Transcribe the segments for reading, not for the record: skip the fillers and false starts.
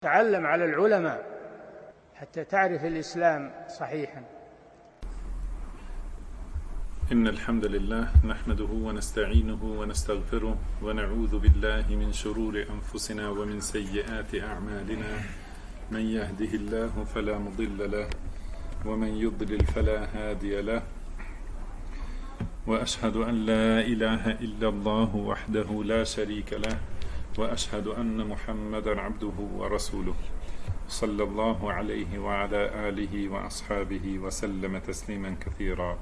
تعلم على العلماء حتى تعرف الإسلام صحيحا. إن الحمد لله نحمده ونستعينه ونستغفره ونعوذ بالله من شرور أنفسنا ومن سيئات أعمالنا، من يهده الله فلا مضل له ومن يضلل فلا هادي له، وأشهد أن لا إله إلا الله وحده لا شريك له، وأشهد أن محمدا عبده ورسوله صلى الله عليه وعلى آله وأصحابه وسلم تسليما كثيرا.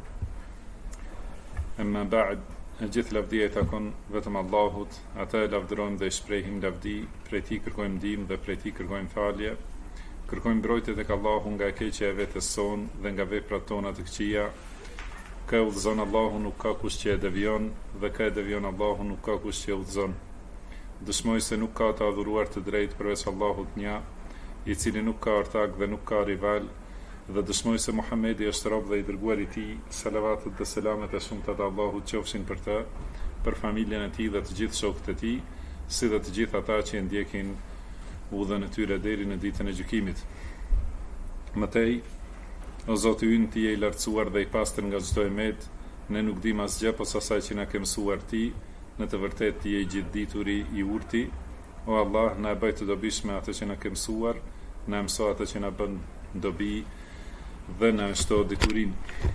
Amma ba'd, gjithë lavdia i takon vetëm Allahut, ata e lavdërojmë dhe i shprehim lavdi, prej tij kërkojmë ndihmë dhe prej tij kërkojmë falje. Kërkojmë mbrojtje tek Allahu nga keqja e vetes sonë dhe nga veprat tona të këqija. Kë udhëzon Allahu nuk ka kush që e devion, dhe kë e devion Allahu nuk ka kush që e udhëzon. Dëshmoj se nuk ka të adhuruar të drejtë përveç Allahut një, i cili nuk ka ortak dhe nuk ka rival, dhe dëshmoj se Muhamedi është rob dhe i dërguar i tij, salavatet dhe selamet e shumta të Allahut qofshin për të, për familjen e tij dhe të gjithë shokët e tij, si dhe të gjithë ata që e ndjekin udhën e tyre deri në ditën e gjykimit. Mëtej, o Zoti ynë, ti je i lartësuar dhe i pastër nga çdo emet, ne nuk dim asgjë pas asaj që na ke mësuar ti, në të vërtetë ti je i gjithdituri i urti. O Allah, na e bëj të dobishme atë që na ke mësuar, na mëso atë që na bën dobi dhe në shto diturin.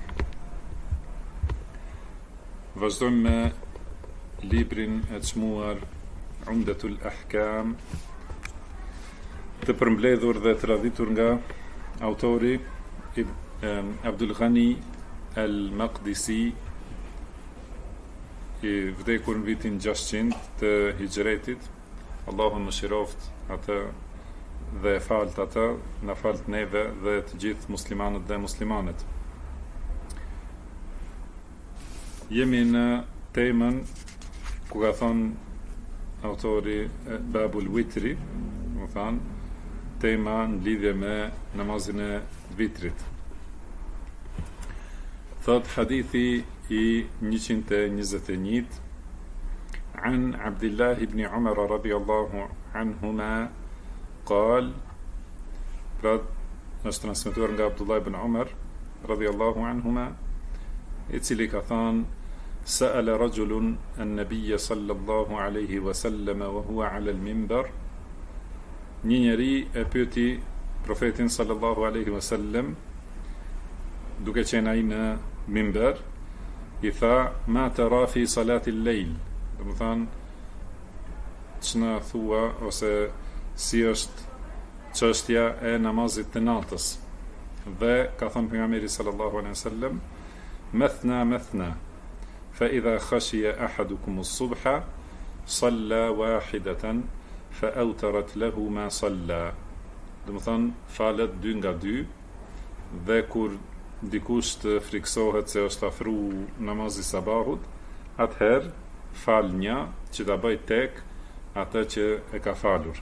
Vazhdojmë me librin e çmuar Umdatul Ahkam, të përmbledhur dhe të radhitur nga autori Abdul Ghani al-Maqdisi, i vdekur në vitin 600 të hijretit. Allahu më shiroft atë dhe e falt ata, na falt neve dhe të gjithë muslimanët dhe muslimanet. Jemi në temën ku ka thonë autori Babul Witri, më thanë, tema në lidhje me namazin e vitrit. Thot hadithi i 121, an Abdullah ibn Umar radiyallahu anhuma قال، pra është transmetuar nga Abdullah ibn Umar radhiyallahu anhuma, i cili ka thënë: sa'ala rajulun an-nabiy sallallahu alaihi wasallam wa huwa 'ala al-minbar. Një njeri e pyeti profetin sallallahu alaihi wasallam duke qenë ai në minbar, i tha: ma tara fi salati al-layl, do të thonë ç'na thua ose si është çështja e namazit të natës. Dhe ka thënë pejgamberi sallallahu alaihi wasallam: mathna mathna, fa idha khashiya ahadukum as-subha salla wahidatan fa awtarat lahu ma salla. Do të thonë falet 2 nga 2, dhe kur dikush të friksohet se është afru namazi sabahut, atëherë fal një që ta bëj tek atë që e ka falur.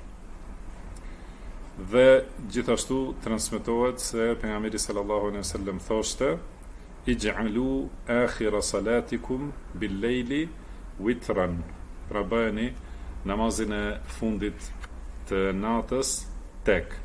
Dhe gjithashtu transmetohet se pejgamberi sallallahu alaihi wasallam thoshte: ij'alu akhira salatikum bil-layli witran, pra bëni namazin e fundit të natës tek.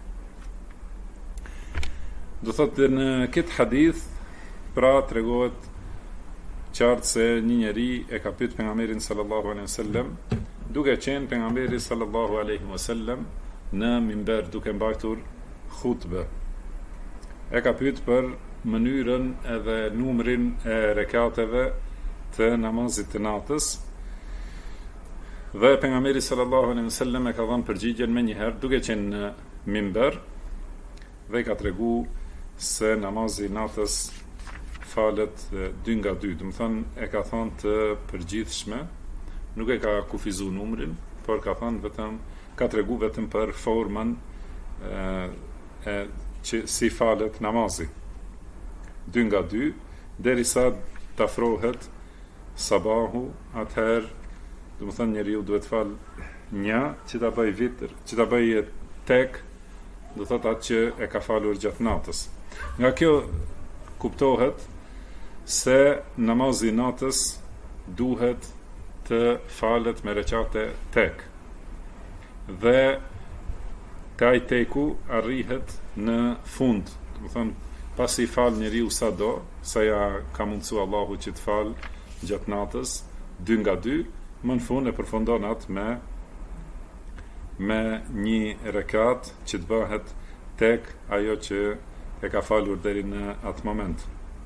Do thotë në këtë hadith, pra tregohet qartë se një njeri e ka pyet pejgamberin sallallahu alaihi wasallam, duke qenë pejgamberi sallallahu alaihi wasallam në minber duke mbajtur khutbë. E ka pyet për mënyrën edhe numrin e rekateve të namazit të natës, dhe pejgamberi sallallahu alaihi wasallam e ka dhënë përgjigjen më një herë duke qenë në minber, dhe ka tregu se namazi i natës falet 2 nga 2, do të thonë e ka thënë të përgjithshme, nuk e ka kufizuar numrin, por ka thënë vetëm, ka tregu vetëm për formën që si falet namazi 2 nga 2, derisa të afrohet sabahu, atëherë do të thonë njeriu duhet fal një që ta bëj vitër, që ta bëj tek, do thotë atë që e ka falur gjatë natës. Nga kjo kuptohet se namazi i natës duhet të falet me rekate tek. Dhe kaj teku arrihet në fund. Do të thonë, pasi fal njeriu sado, sa ja ka mundsu Allahu që të fal gjatë natës, 2 nga 2, më në fund e përfundon atë me një rekat që të bëhet tek ajo që e ka falur deri në atë moment.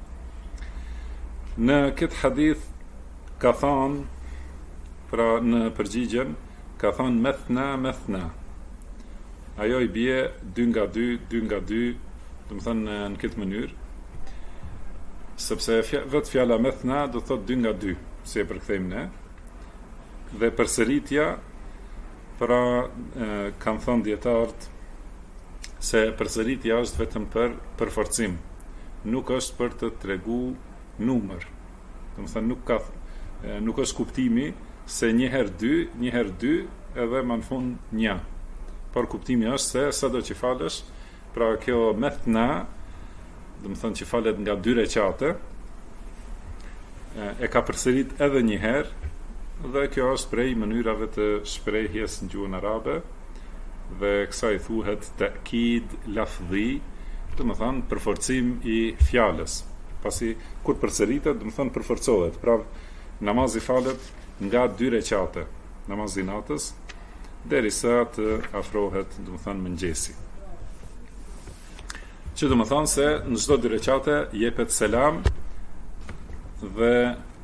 Në këtë hadith ka thonë, pra në përgjigjen, ka thonë methna. Ajo i bie 2 nga 2, 2 nga 2, do të thonë në këtë mënyrë, sepse vetë fjala methna do thot 2 nga 2, si e përkthejmë ne. Dhe përsëritja, pra kanë thonë dietarët se përsëritja është vetëm për përforcim, nuk është për të tregu numër. Do të thonë nuk është kuptimi se 1 herë 2, 1 herë 2, edhe më në fund 1. Por kuptimi është se sado që falësh, pra kjo methna, do të thonë që falet nga 2 recate, e ka përsërit edhe 1 herë, dhe kjo është prej mënyrave të shprehjes në gjuhën arabe, dhe kësaj thuhet ta'kid lafdhi, do të thonë përforcim i fjalës. Pasi kur përsëritet, do të thonë përforcohet. Pra namazi falet nga 2 recate, namazi natës, derisa të afrohet, do të thonë mëngjesi. Që do të thonë se në çdo 2 recate jepet selam dhe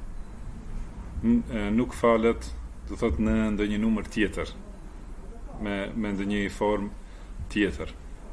nuk falet, do të thotë, në ndonjë numër tjetër, me ndonjë formë tjetër.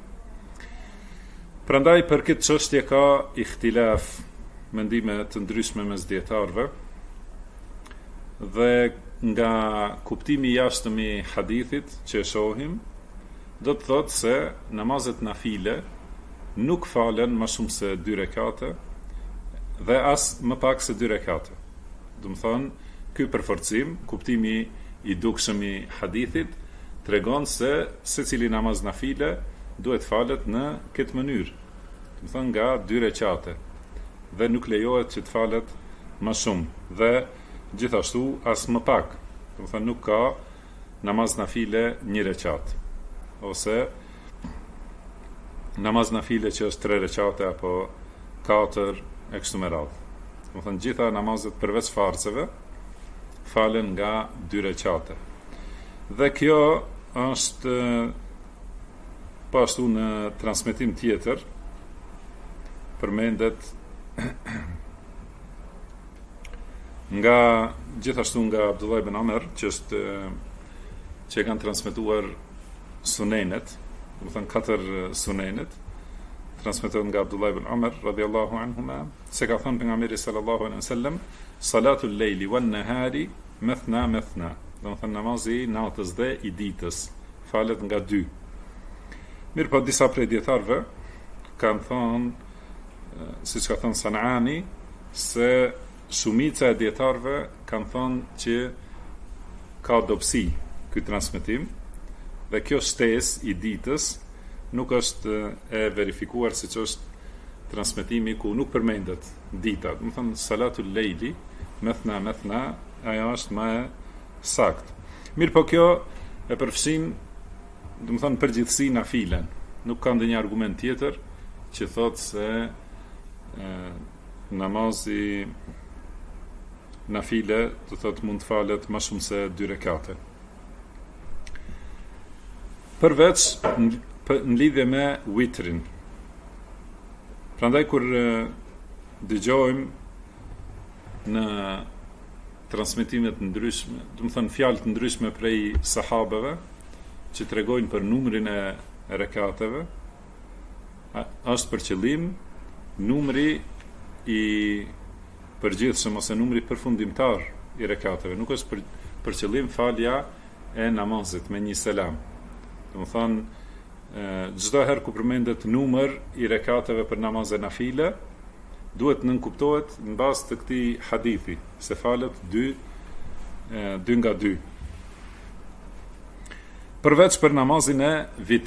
Prandaj për këtë çështje ka ihtilaf, mendime të ndryshme mes dietarëve, dhe nga kuptimi i jashtëm i hadithit që e shohim, do të thotë se namazet nafile nuk falen më shumë se 2 rekate dhe as më pak se 2 rekate. Do të thonë, ky përforcim, kuptimi i dukshëm i hadithit, tregon se secili namaz nafile duhet falet në këtë mënyrë. Do të thonë nga 2 rekate dhe nuk lejohet që të falet më shumë dhe gjithashtu as më pak. Do të thonë nuk ka namaz nafile 1 rekat, ose namaz nafile që është 3 rekate apo 4 e kështu me radhë. Do të thonë gjitha namazet përveç farzeve falen nga 2 rekate. Dhe kjo është pashtu në transmetim tjetër përmendet nga gjithashtu nga Abdullah ibn Amr, që kanë transmetuar sunenet, do të thënë 4 sunenet, transmetohen nga Abdullah ibn Amr radhiyallahu anhuma, se ka thënë pejgamberi sallallahu alaihi wasallam, salatul leili wan nahari methna, do të thënë namazi natës dhe i ditës falet nga 2. Mirë, po disa prej dietarëve kanë thënë, siç ka thënë Sanani, se shumica e dietarëve kanë thënë që ka dobësi ky transmetim, dhe kjo shtesë i ditës nuk është e verifikuar siç është transmetimi ku nuk përmendet dita. Do të thonë salatul leili methna, ajo është më sakt. Mirë, po kjo e përfshin, do të thonë përgjithësi nafilen. Nuk ka ndonjë argument tjetër që thotë se namazi nafile, do thotë, mund të falet më shumë se 2 rekate. Përveç në lidhje me witrin. Prandaj kur dëgjojmë në transmetimet ndryshme, do të thonë fjalë të ndryshme prej sahabeve që tregojnë për numrin e rekateve, është për qëllim numri i përgjithshëm ose numri përfundimtar i rekateve, nuk është për qëllim falja e namazit me 1 selam. Do të thonë çdo herë ku përmendet numër i rekateve për namazet nafile, duhet nënkuptohet në bazë të këtij hadithi, se falet 2 nga 2. Përveç për namazin e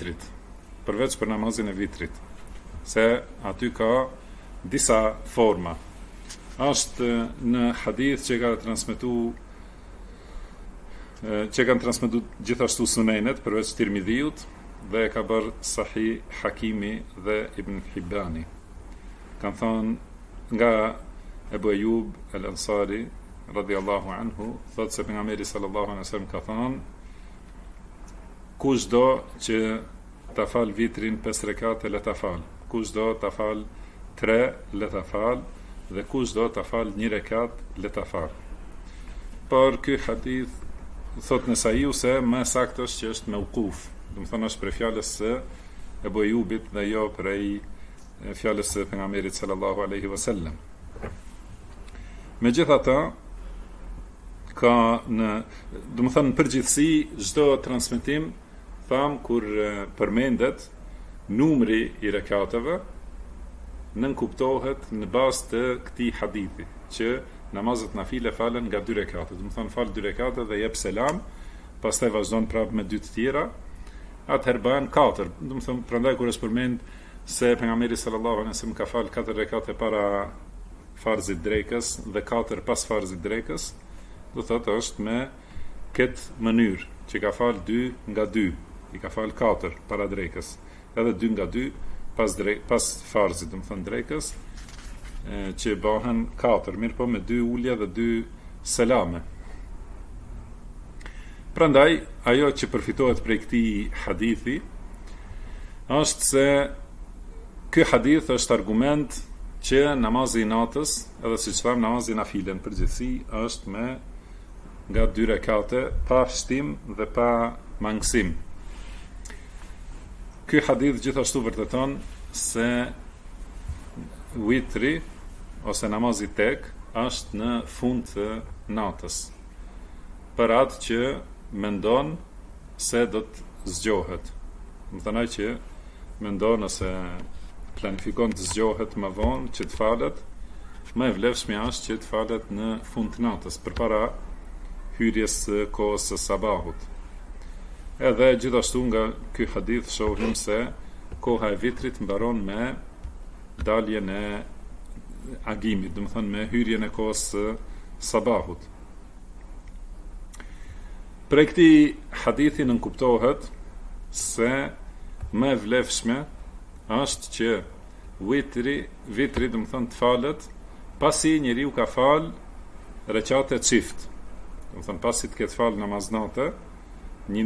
vitrit, se aty ka disa forma. Është në hadith që kanë transmetuar gjithashtu sunenet përveç Tirmidhiut, dhe e ka bërë Sahih Hakimi dhe Ibn Hibani. Kanë thonë nga Ebu Ejub el-Ansari radhiyallahu anhu, thotë se pejgamberi sallallahu alaihi wasallam ka thonë: kushdo që ta fal vitrin 5 rekate le ta fal, kushdo ta fal 3 le ta fal, dhe kushdo ta fal 1 rekat le ta fal. Por ky hadith thotë Nesaiu se më saktë është që është mauquf, do të thonë është për fjalës së Ebu Ejubit dhe jo prej fjalës së pejgamberit sallallahu alaihi wasallam. Megjithatë, ka do të thonë përgjithësi çdo transmetim tham kur përmendet numri i rekateve nënkuptohet në bazë të këtij hadithi që namazet nafile falen nga 2 rekate, do të thonë fal 2 rekate dhe jep selam, pastaj vazhdon prapë me 2 të tjera, atëherë bëhen 4. Do të thonë prandaj kur është përmend se pejgamberi sallallahu alaihi wasallam ka fal 4 rekate para farzit drekës dhe 4 pas farzit drekës, do thotë është me këtë mënyrë që ka fal 2 nga 2, i ka fal 4 para drekës, edhe 2 nga 2 pas farzit, do të thonë drekës, që bëhen 4, mirë po me 2 ulje dhe 2 selame. Prandaj, ajo që përfitohet prej këtij hadithi është se ky hadith është argument që namazi i natës, edhe siç thamë namazi nafile në përgjithësi është me nga 2 rekate pa shtim dhe pa mangësim. Ky hadith gjithashtu vërteton se witri ose namazi tek është në fund të natës, për atë që mendon se do të zgjohet. Më thënaj që mendon ose planifikon të zgjohet më vonë që të falet, më e vlefshme është që të falet në fund të natës, përpara hyrjes së kohës së sabahut. Edhe gjithashtu nga ky hadith shohim se koha e vitrit mbaron me daljen e agimit, do të thonë me hyrjen e kohës së sabahut. Prej këtij hadithi nënkuptohet se më e vlefshme është që vitri do të thonë të falet pasi njeriu ka fal recate çift. Do të thonë pasi të ketë fal namaznate një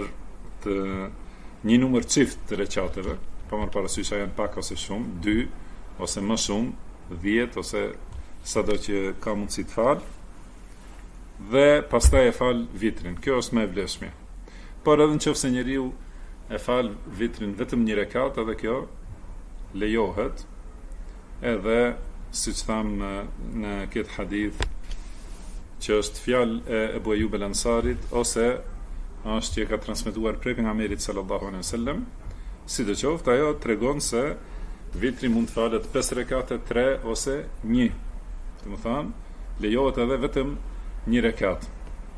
numër çift të recateve, pa marrë parasysh a janë pak ose shumë, 2 ose më shumë, 10 ose sado që ka mundësi të fal, dhe pastaj e fal vitrin. Kjo është më e vlefshme. Por edhe nëse njeriu e fal vitrin vetëm 1 rekat, edhe kjo lejohet, edhe siç tham në këtë hadith që është fjalë e Ebu Ejub el-Ansarit ose është që ka transmetuar prej pejgamberit sallallahu alaihi wasallam, sidoqoftë ajo tregon se vitri mund të falet 5 rekate, 3 ose 1. Do të thonë lejohet edhe vetëm 1 rekat.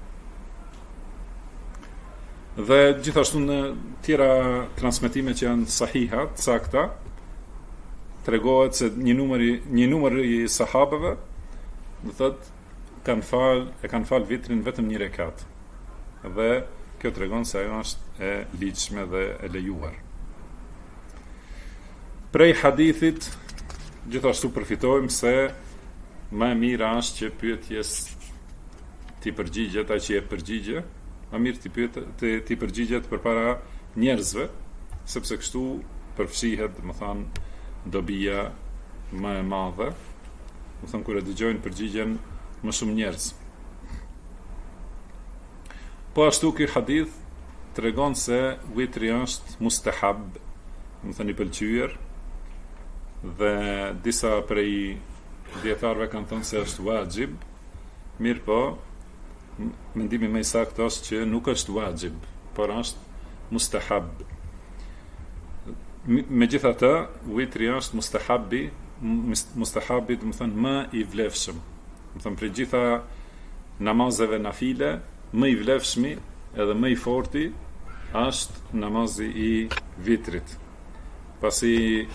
Dhe gjithashtu në tjera transmetime që janë sahiha, sakta, tregohet se një numër i sahabeve, do thotë kanë fal vitrin vetëm 1 rekat. Dhe kjo tregon se ajo është e ligjshme dhe e lejuar. Prej hadithit gjithashtu përfitojmë se më e mira është që pyetjes ti përgjigjet ai që e përgjigje, më mirë ti përgjigjet përpara njerëzve, sepse kështu përfshihet, më thënë, dobia më e madhe, më thënë kur e dëgjojnë përgjigjen më shumë njerëz. Po ashtu ky hadith tregon se witri është mustahab, më thënë i pëlqyer, dhe disa prej dietarëve kanë thënë se është wajib, mirë po mendimi më i saktë është që nuk është wajib, por është mustahab. Megjithatë, witri është mustahabi, do të thënë më i vlefshëm. Do të thënë për gjitha namazeve nafile, më i vlefshmi edhe më i forti është namazi i vitrit. Pasi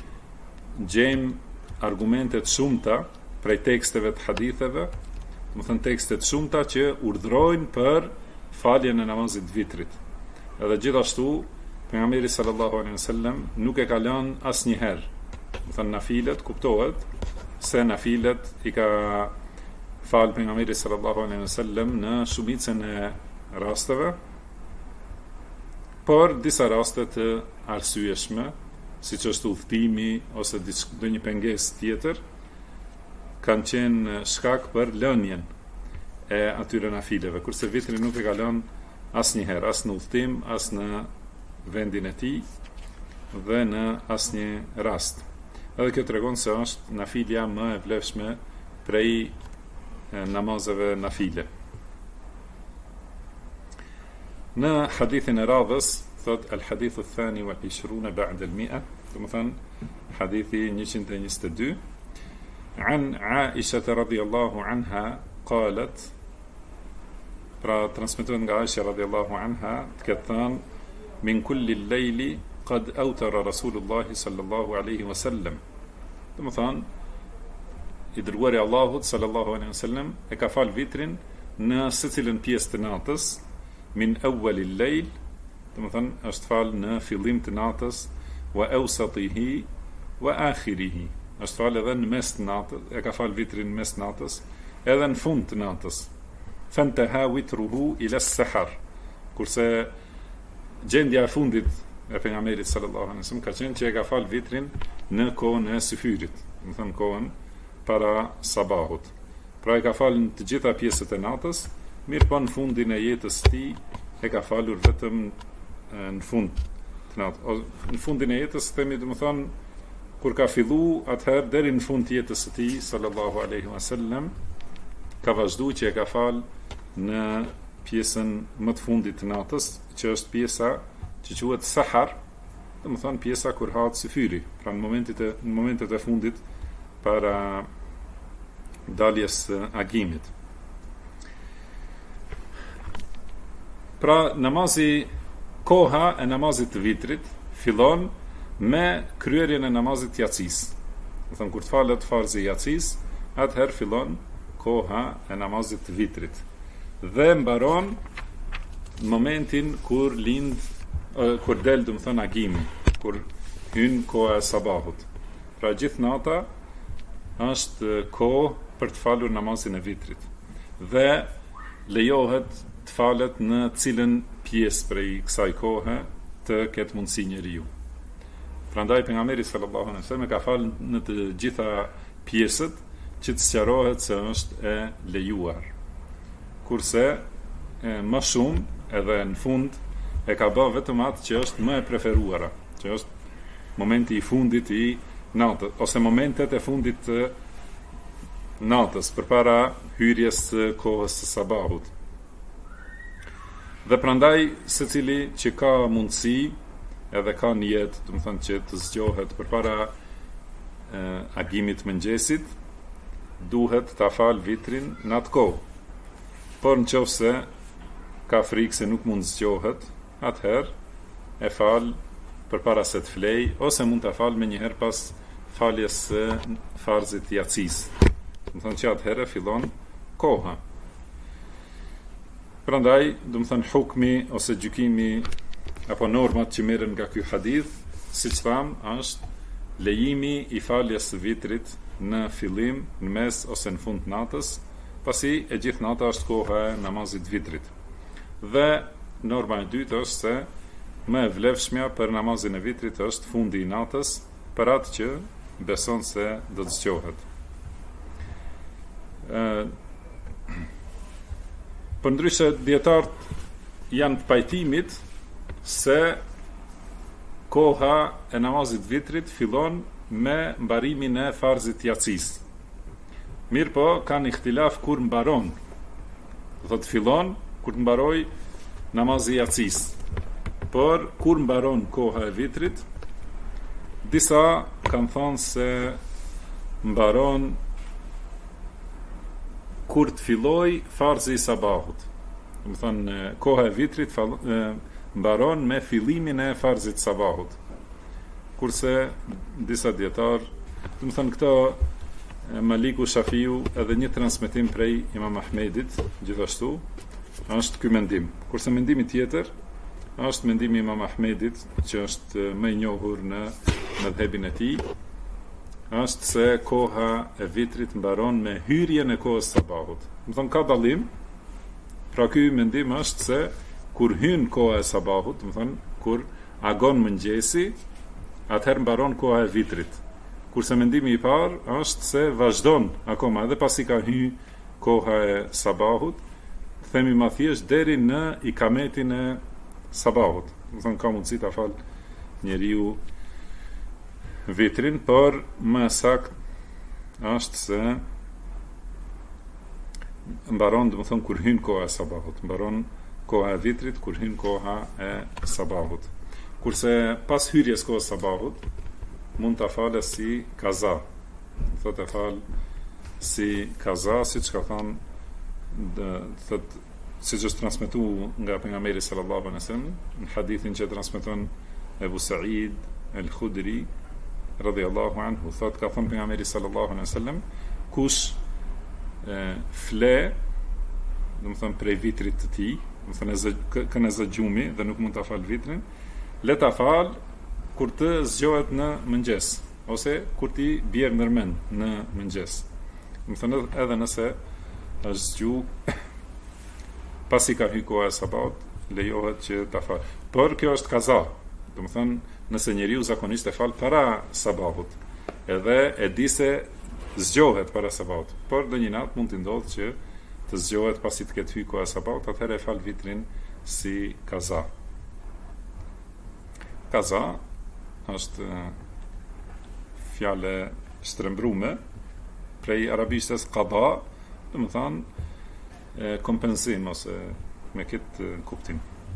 gjejmë argumentet shumëta prej teksteve të haditheve, do të thënë tekstet shumëta që urdhrojnë për faljen e namazit vitrit. Edhe gjithashtu pejgamberi sallallahu alaihi wasallam nuk e ka lënë asnjëherë. Do thënë nafilet kuptohet se nafilet i ka falë pejgamberi sallallahu alaihi wasallam në shumicën e rasteve, por disa raste të arsyeshme, siç është udhtimi ose ndonjë pengesë tjetër, kanë qenë shkak për lënien e atyre nafileve, kurse vitri nuk e ka lënë asnjëherë, as në udhtim, as në vendin e tij dhe në asnjë rast. Edhe kjo tregon se është nafilja më e vlefshme prej namazeve nafile. Në hadithin e radhës thot al-hadithu thani wal 20 ba'da al-100, do të thënë hadithi 122, an Aisha radhiyallahu anha qalet, pra transmetohet nga Aisha radhiyallahu anha të ketë thënë min kulli al-layli qad awtara Rasulullah sallallahu alaihi wasallam. Do të thënë i dërguari i Allahut sallallahu alaihi wasallam e ka fal vitrin në secilën pjesë të natës, min awwalil layl, do të thënë është fal në fillim të natës, wa awsatihi wa akhirihi, është fal edhe në mes të natës, e ka fal vitrin në mes të natës, edhe në fund të natës. Fantaha witruhu ila as-sahar, kurse gjendja e fundit e pejgamberit sallallahu alaihi wasallam ka qenë që e ka fal vitrin në kohën e syfyrit, do të thënë kohën para sabahut. Pra e ka fal në të gjitha pjesët e natës, mirë po në fundin e jetës së tij e ka falur vetëm në fund të natës. Në fundin e jetës, themi, do të thonë, kur ka fillu, atëherë deri në fund të jetës së tij sallallahu alaihi wasallam ka vazhduar që e ka fal në pjesën më të fundit të natës, që është pjesa që quhet sahar, do të thonë pjesa kur hahet syfyri, pra në momentet e fundit para daljes së agimit. Pra namazi, koha e namazit të vitrit fillon me kryerjen e namazit jacis. Do thënë kur të falet farzi jacis, atëherë fillon koha e namazit të vitrit. Dhe mbaron në momentin kur kur del, do të thënë agimi, kur hyn koha e sabahut. Pra gjithë nata është kohë për të falur namazin e vitrit. Dhe lejohet të falet në cilën pjesë prej kësaj kohe të ketë mundësi njeriu. Prandaj pejgamberi sallallahu alaihi wasallam ka falë në të gjitha pjesët që të sqarohet se është e lejuar. Kurse më shumë edhe në fund e ka bërë vetëm atë që është më e preferuara, që është momenti i fundit i natës ose momentet e fundit të natës përpara hyrjes së kohës së sabahut. Dhe prandaj secili që ka mundësi edhe ka nijet, do të thënë që të zgjohet përpara agimit mëngjesit, duhet ta fal vitrin në atë kohë. Por nëse ka frikë se nuk mund zgjohet, atëherë e fal përpara se të flej, ose mund ta fal menjëherë pas faljes së farzit jacis. Do të thënë që atëherë fillon koha. Prandaj, do të thënë hukmi ose gjykimi apo normat që merren nga ky hadith, siç tham, është lejimi i faljes së vitrit në fillim, në mes ose në fund të natës, pasi e gjithë nata është koha e namazit vitrit. Dhe norma e dytë është se më e vlefshmja për namazin e vitrit është fundi i natës, për atë që beson se do të zgjohet. Përndryshe dietarët janë të pajtimit se koha e namazit vitrit fillon me mbarimin e farzit jacis. Mirë po, kanë ihtilaf kur mbaron. Do të fillon kur të mbaroj namazi jacis. Por kur mbaron koha e vitrit, disa kanë thonë se mbaron kur të filloj farzi i sabahut. Do të thonë koha e vitrit mbaron me fillimin e farzit të sabahut. Kurse disa dietar, do të thonë këto Maliku Shafiu edhe një transmetim prej Imam Ahmedit, gjithashtu është ky mendim. Kurse mendimi tjetër është mendimi i Imam Ahmedit, që është më i njohur në mëdhëbin e tij, është se koha e vitrit mbaron me hyrjen e kohës sabahut. Do thonë ka dallim. Pra ky mendim është se kur hyn koha e sabahut, do thonë kur agon mëngjesi, atëherë mbaron koha e vitrit. Kurse mendimi i parë është se vazhdon akoma edhe pasi ka hyrë koha e sabahut, themi ma thjesht deri në ikametin e sabahut. Do thonë ka mundësi ta fal njeriu vitrin, por më sakt është se mbaron, do të thonë kur hyn koha e sabahut, mbaron koha e vitrit kur hyn koha e sabahut. Kurse pas hyrjes kohës sabahut mund ta falë si kaza. Thotë fal si kaza, siç ka thënë siç është transmetuar nga pejgamberi sallallahu alaihi wasallam në hadithin që transmeton Ebu Sa'id al-Khudri radhiyallahu anhu, thotë ka thënë pejgamberi sallallahu alaihi wasallam, kush fle, do të thonë prej vitrit të tij, do të thonë kanë zgjumi dhe nuk mund ta fal vitrin, le ta fal kur të zgjohet në mëngjes ose kur ti bjerë ndërmend në mëngjes. Do të thonë edhe nëse është zgju pasi ka hyrë koha e sabahut, lejohet që ta fal. Por kjo është kaza. Do të thonë nëse njeriu zakonisht e fal para sabahut, edhe e di se zgjohet para sabahut, por në një natë mund të ndodhë që të zgjohet pasi të ketë hyrë koha e sabahut, atëherë e fal vitrin si kaza. Kaza është fjale shtrembrume prej arabishtës qada, do të thonë kompensim ose me këtë kuptim.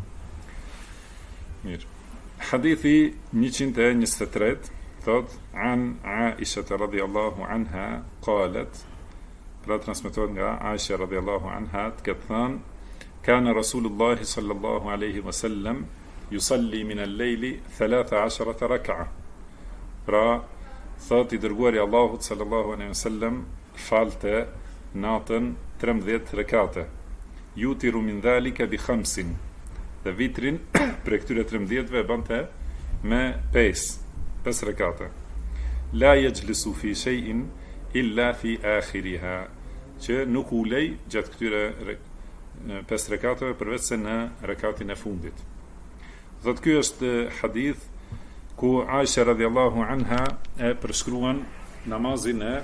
Mirë. Hadithi 123 thot an Aisha radhiyallahu anha qalet, pra transmetohet nga Aisha radhiyallahu anha, të këtë thënë, kana Rasulullah sallallahu alaihi wasallam yusalli min al-layli 13 rak'a. Pra thot i dërguari Allahut sallallahu alaihi wasallam falte natën 13 rekate. Yutiru min dhalika bi 5. Dhe vitrin për këtyre 13-ve bante me 5 rekate. La yajlisu fi shay'in illa fi akhiriha, që nuk ulej gjatë këtyre 5 rekateve përveç se në rekatin e fundit. Thot ky është hadith ku Aisha radhiyallahu anha e përshkruan namazin e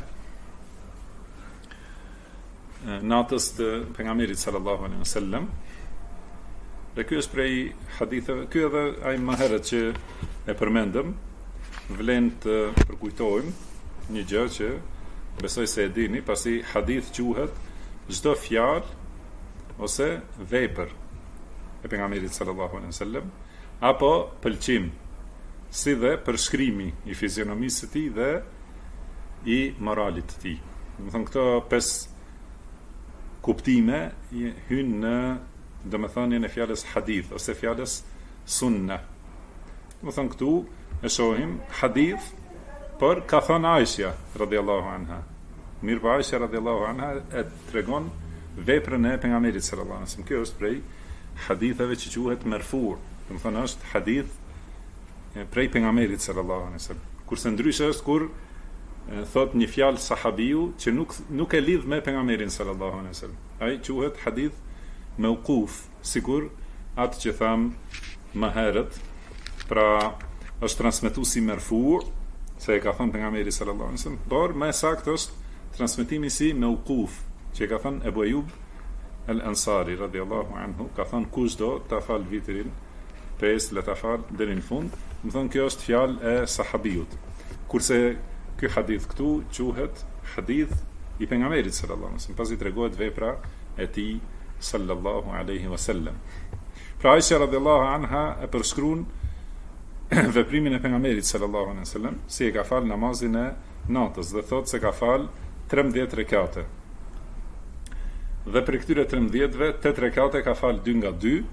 natës të pejgamberit sallallahu alaihi wasallam. Dhe ky është prej haditheve, ky edhe ai më herët që e përmendëm, vlen të përkujtojmë një gjë që besoj se e dini, pasi hadith quhet çdo fjalë ose vepër e pejgamberit sallallahu alaihi wasallam, apo pëlqim, si dhe përshkrimi i fizionomisë së tij dhe i moralit të tij. Do të thonë këto 5 kuptime hynë në domethënien e fjalës hadith ose fjalës sunna. Do të thonë këtu e shohim hadith, por ka thënë Aisha radhiyallahu anha. Mirë, Aisha radhiyallahu anha e tregon veprën e pejgamberit sallallahu alaihi wasallam. Kjo është prej haditheve që quhet marfu'. Do të thonë është hadith prej pejgamberit sallallahu alaihi wasallam. Kurse ndryshe është kur thot një fjalë sahabiu që nuk e lidh me pejgamberin sallallahu alaihi wasallam. Ai quhet hadith mauquf, sikur atë që tham më herët, pra është transmetuar si marfu', se e ka thënë pejgamberi sallallahu alaihi wasallam, por më saktë është transmetimi si mauquf, që e ka thënë Ebu Ejub al-Ansari radhiyallahu anhu, ka thënë kushdo ta fal vitrin 5 le ta fal deri në fund. Do të thonë kjo është fjalë e sahabiut. Kurse ky hadith këtu quhet hadith i pejgamberit sallallahu alaihi wasallam, pasi tregohet vepra e tij sallallahu alaihi wasallam. Pra Aisha radhiyallahu anha e përshkruan veprimin e pejgamberit sallallahu alaihi wasallam, si e ka fal namazin e natës, dhe thot se ka fal 13 rekate. Dhe për këtyre 13-ve 8 rekate ka fal 2 nga 2.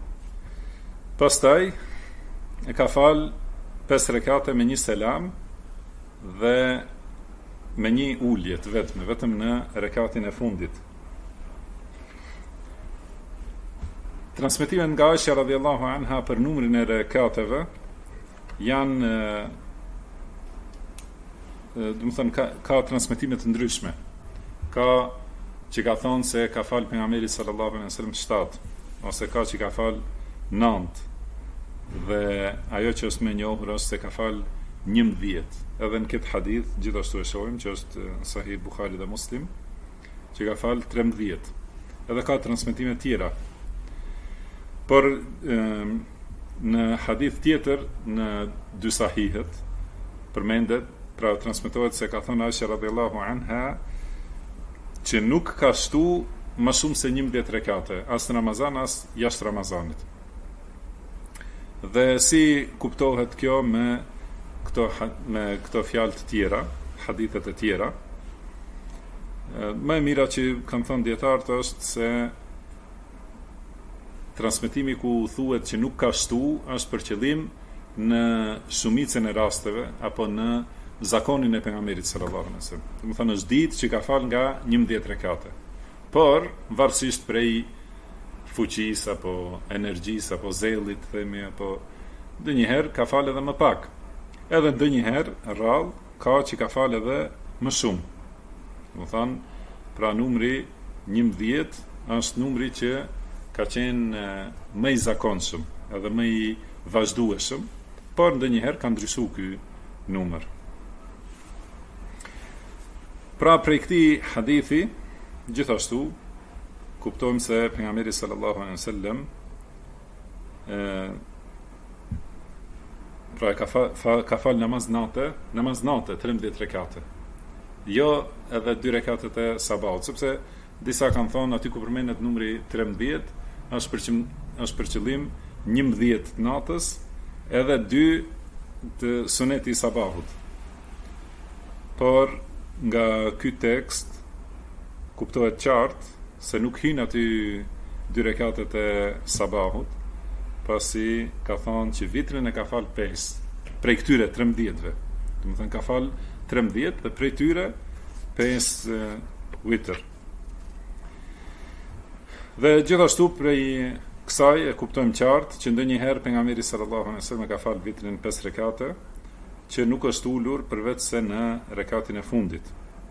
Pastaj e ka fal 5 rekate me 1 selam dhe me 1 ulje të vetëm në rekatin e fundit. Transmetimet nga Aisha radhiyallahu anha për numrin e rekateve janë do të thënë ka transmetime të ndryshme. Ka që ka thonë se ka fal pejgamberi sallallahu alaihi wasallam 7, ose ka që ka fal 9. Dhe ajo që është më e njohur është se ka fal 11. Edhe në këtë hadith gjithashtu e shohim që është Sahih Buhari dhe Muslim që ka fal 13. Edhe ka transmetime tjera. Por në hadith tjetër në dy sahihet përmendet, pra transmetohet se ka thënë Aisha radhiyallahu anha që nuk ka shtu më shumë se 11 rekate, as në Ramazan as jashtë Ramazanit. Dhe si kuptohet kjo me këto fjalë të tjera, hadithet e tjera? Më e mira që kanë thënë dietarët është se transmetimi ku thuhet që nuk ka shtu është për qëllim në shumicën e rasteve apo në zakonin e pejgamberit sallallahu alaihi wasallam. Do të thonë është ditë që ka fal nga 11 rekate. Por varësisht prej fuqisë apo energjisë apo zellit, themi, apo ndonjëherë ka fal edhe më pak. Edhe ndonjëherë rrallë ka që ka fal edhe më shumë. Do të thonë, pra numri 11 është numri që ka qenë më i zakonshëm, edhe më i vazhdueshëm, por ndonjëherë ka ndryshuar ky numër. Pra prej këtij hadithi, gjithashtu kuptojmë se pejgamberi sallallahu alaihi wasallam pra ka fal namaz natë 13 rekate. Jo edhe 2 rekatet e sabahut, sepse disa kanë thonë aty ku përmendet numri 13 është për qëllim 11 natës edhe 2 të suneti sabahut. Por nga ky tekst kuptohet qartë se nuk hyn aty 2 rekatet e sabahut, pasi ka thonë që vitrin e ka fal 5 prej këtyre 13-ve. Do të thënë ka fal 13 dhe prej tyre 5 vitr. Dhe gjithashtu prej kësaj e kuptojmë qartë që ndonjëherë pejgamberi sallallahu alaihi wasallam ka fal vitrin 5 rekate, që nuk është ulur përveç se në rekatin e fundit.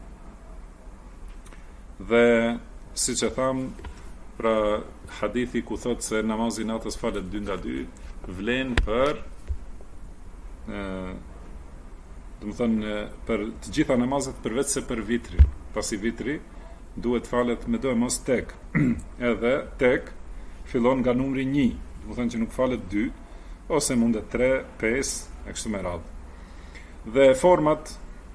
Dhe siç e tham, pra hadithi ku thot se namazi natës falet 2 nga 2 vlen për do të thënë për të gjitha namazet përveç se për vitrin, pasi vitri duhet falet me do e mos tek. Edhe tek fillon nga numri 1, do të thënë që nuk falet 2, ose mundet 3, 5, e kështu me radhë. Dhe format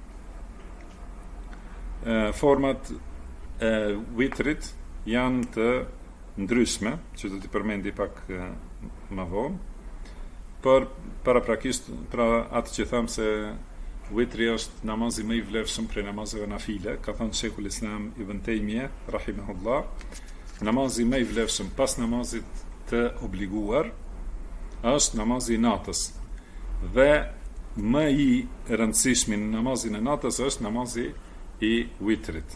e vitrit janë të ndryshme, që do t'i përmendi pak më vonë, por paraprakisht, pra atë që tham se vitri është namazi më i vlefshëm prej namazeve nafile, ka thënë Sheikhul Islam Ibn Taymiyah rahimahullah, namazi më i vlefshëm pas namazit të obliguar është namazi i natës, dhe më i rëndësishmi në namazin e natës është namazi i vitrit.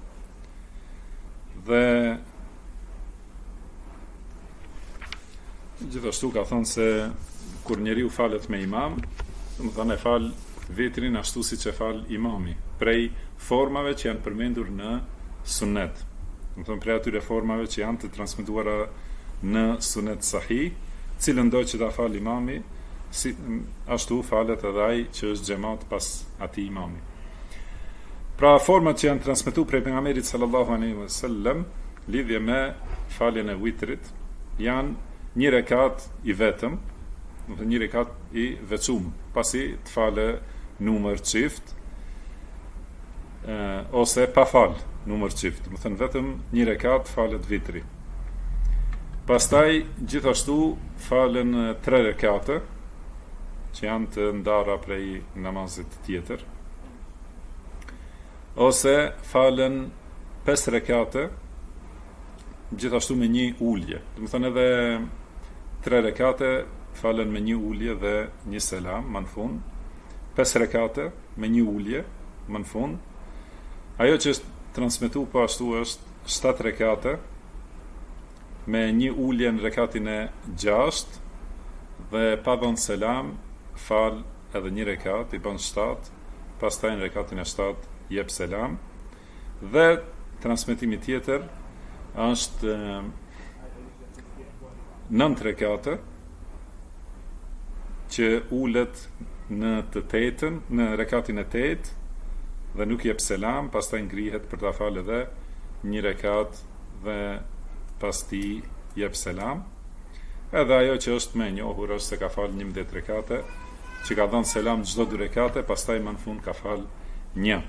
Dhe gjithashtu ka thënë se kur njeriu falet me imam, do të thënë e fal vitrin ashtu siç e fal imami, prej formave që janë përmendur në sunnet. Do të thënë prej atyre formave që janë të transmetuara në sunet sahih, cilën do që ta fal imami, si ashtu falet edhe ai që është xhamat pas atij imami. Pra format që janë transmetuar prej pejgamberit sallallahu alaihi wasallam lidhje me faljen e vitrit janë 1 rekat i vetëm, do të thënë 1 rekat i veçum, pasi të fale numër çift, ose pa fal numër çift, do të thënë vetëm 1 rekat falet vitri. Pastaj gjithashtu falen 3 rekate që janë të ndara prej namazit tjetër, ose falen 5 rekate gjithashtu me 1 ulje. Do të thënë edhe 3 rekate falen me 1 ulje dhe 1 selam më në fund, 5 rekate me 1 ulje më në fund. Ajo që është transmetuar po ashtu është 7 rekate me një ullje në rekatin e 6 dhe pa dhënë selam fal edhe një rekat, i bën 7, pastaj në rekatin e 7 jep selam. Dhe transmetimi tjetër është 9 rekate që ulet në të 8-ën, në rekatin e 8 dhe nuk jep selam, pastaj ngrihet për ta falë edhe një rekat dhe pas ti jep selam. Edhe ajo që është më e njohur është se ka falë 11 rekate, që ka dhënë selam çdo 2 rekate, pastaj më në fund ka falë 1.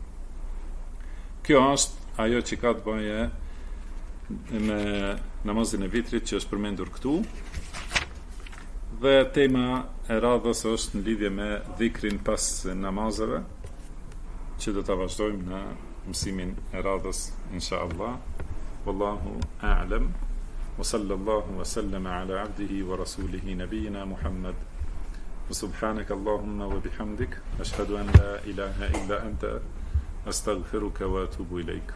Kjo është ajo që ka të bëje me namazin e vitrit që është përmendur këtu. Dhe tema e radhës është në lidhje me dhikrin pas namazeve, që do ta vazhdojmë në mësimin e radhës inshallah. Wallahu a'lam. Wa sallallahu wa sallama ala abdihi wa rasulihi nabiyina Muhammad. Wa subhanaka Allahumma wa bihamdik, ashhadu an la ilaha illa anta, astaghfiruka wa atubu ilayk.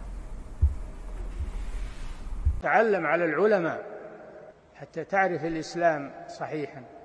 تعلم على العلماء حتى تعرف الإسلام صحيحا.